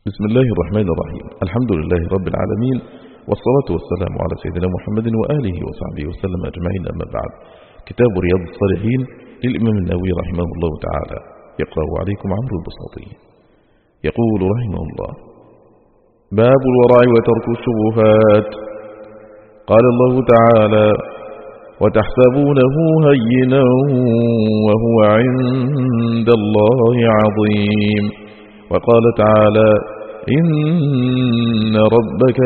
بسم الله الرحمن الرحيم. الحمد لله رب العالمين، والصلاة والسلام على سيدنا محمد وآله وصحبه وسلم أجمعين، أما بعد. كتاب رياض الصالحين للإمام النووي رحمه الله تعالى، يقرأ عليكم عمرو البساطي. يقول رحمه الله: باب الورع وترك الشبهات. قال الله تعالى: وتحسبونه هينا وهو عند الله عظيم. وقال تعالى: إن ربك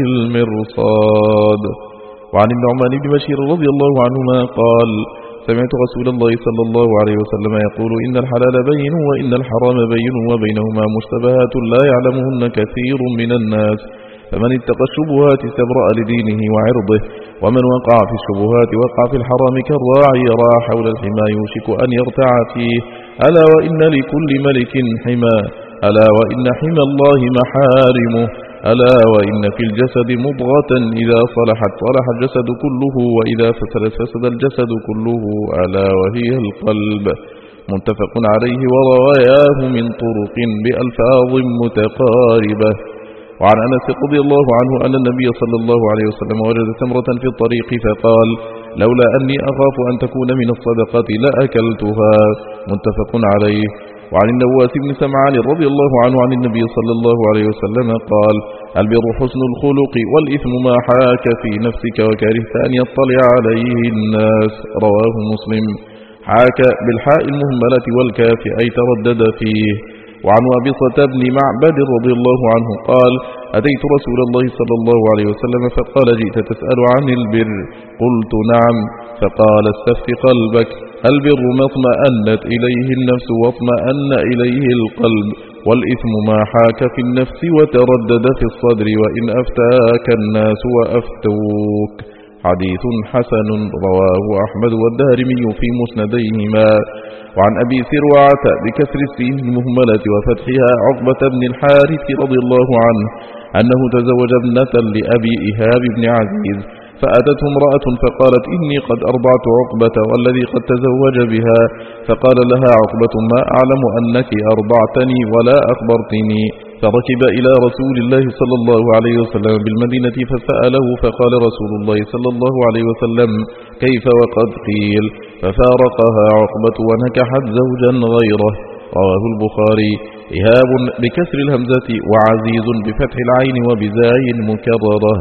لبالمرصاد. وعن النعمان بن بشير رضي الله عنهما قال: سمعت رسول الله صلى الله عليه وسلم يقول: إن الحلال بين وإن الحرام بين وبينهما مشتبهات لا يعلمهن كثير من الناس، فمن اتقى الشبهات استبرأ لدينه وعرضه، ومن وقع في الشبهات وقع في الحرام كالراعي يرعى حول الحمى يوشك أن يرتع فيه. ألا وإن لكل ملك حمى، ألا وإن حمى الله محارمه، ألا وإن في الجسد مضغة إذا صلحت صلح الجسد كله وإذا فسدت فسد الجسد كله، ألا وهي القلب. متفق عليه، ورواياه من طرق بألفاظ متقاربة. وعن أنس رضي الله عنه أن النبي صلى الله عليه وسلم وجد تمرة في الطريق فقال: لولا أني أخاف أن تكون من الصدقة لأكلتها. متفق عليه. وعن النواس بن سمعان رضي الله عنه عن النبي صلى الله عليه وسلم قال: البر حسن الخلق، والإثم ما حاك في نفسك وكرهت أن يطلع عليه الناس. رواه مسلم. حاك بالحاء المهملة والكاف أي تردد فيه. وعن وابصة بن معبد رضي الله عنه قال: أتيت رسول الله صلى الله عليه وسلم فقال: جئت تسأل عن البر؟ قلت: نعم. فقال: استفت قلبك. البر ما اطمأنت إليه النفس واطمأن إليه القلب، والإثم ما حاك في النفس وتردد في الصدر وإن أفتاك الناس وأفتوك. حديث حسن، رواه أحمد والدارمي في مسنديهما. وعن أبي سروعة بكسر السين المهملة وفتحها عقبة بن الحارث رضي الله عنه أنه تزوج ابنة لأبي إيهاب بن عزيز، فأتته امرأة فقالت: إني قد أرضعت عقبة والذي قد تزوج بها. فقال لها عقبة: ما أعلم أنك أرضعتني ولا أخبرتني. فركب إلى رسول الله صلى الله عليه وسلم بالمدينة فسأله، فقال رسول الله صلى الله عليه وسلم: كيف وقد قيل؟ ففارقها عقبة ونكحت زوجا غيره. رواه البخاري. إيهاب بكسر الهمزة، وعزيز بفتح العين وبزاي مكررة.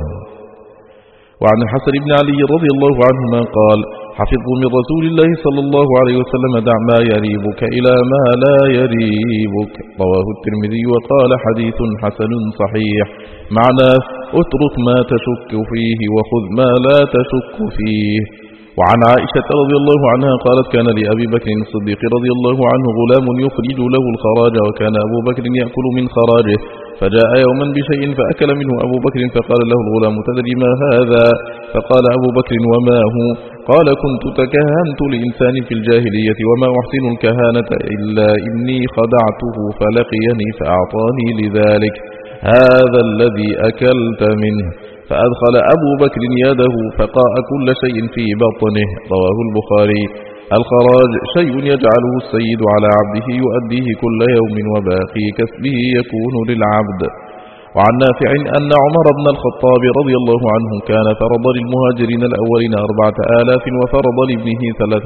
وعن الحسن بن علي رضي الله عنهما قال: حفظت من رسول الله صلى الله عليه وسلم: دع ما يريبك إلى ما لا يريبك. رواه الترمذي وقال: حديث حسن صحيح. معناه: اترك ما تشك فيه وخذ ما لا تشك فيه. وعن عائشة رضي الله عنها قالت: كان لأبي بكر الصديق رضي الله عنه غلام يخرج له الخراج، وكان أبو بكر يأكل من خراجه، فجاء يوما بشيء فأكل منه أبو بكر، فقال له الغلام: تدري ما هذا؟ فقال أبو بكر: وما هو؟ قال: كنت تكهنت لإنسان في الجاهلية وما أحسن الكهانة إلا إني خدعته فلقيني فأعطاني لذلك. هذا الذي أكلت منه. فأدخل أبو بكر يده فقاء كل شيء في بطنه. رواه البخاري. الخراج شيء يجعله السيد على عبده يؤديه كل يوم، وباقي كسبه يكون للعبد. وعن نافع أن عمر بن الخطاب رضي الله عنه كان فرض للمهاجرين الأولين 4000 وفرض لابنه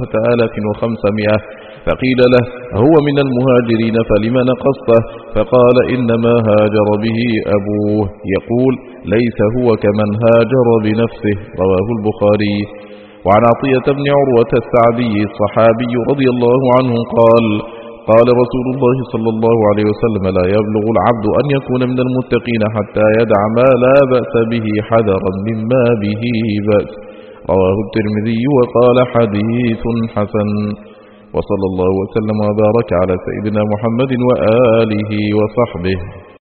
3500. فقيل له: هو من المهاجرين فلم نقصته؟ فقال: إنما هاجر به أبوه. يقول: ليس هو كمن هاجر بنفسه. رواه البخاري. وعن عطية بن عروة السعدي الصحابي رضي الله عنه قال: قال رسول الله صلى الله عليه وسلم: لا يبلغ العبد أن يكون من المتقين حتى يدع ما لا بأس به حذرا مما به بأس. رواه الترمذي وقال: حديث حسن. وصلى الله وسلم وبارك على سيدنا محمد وآله وصحبه.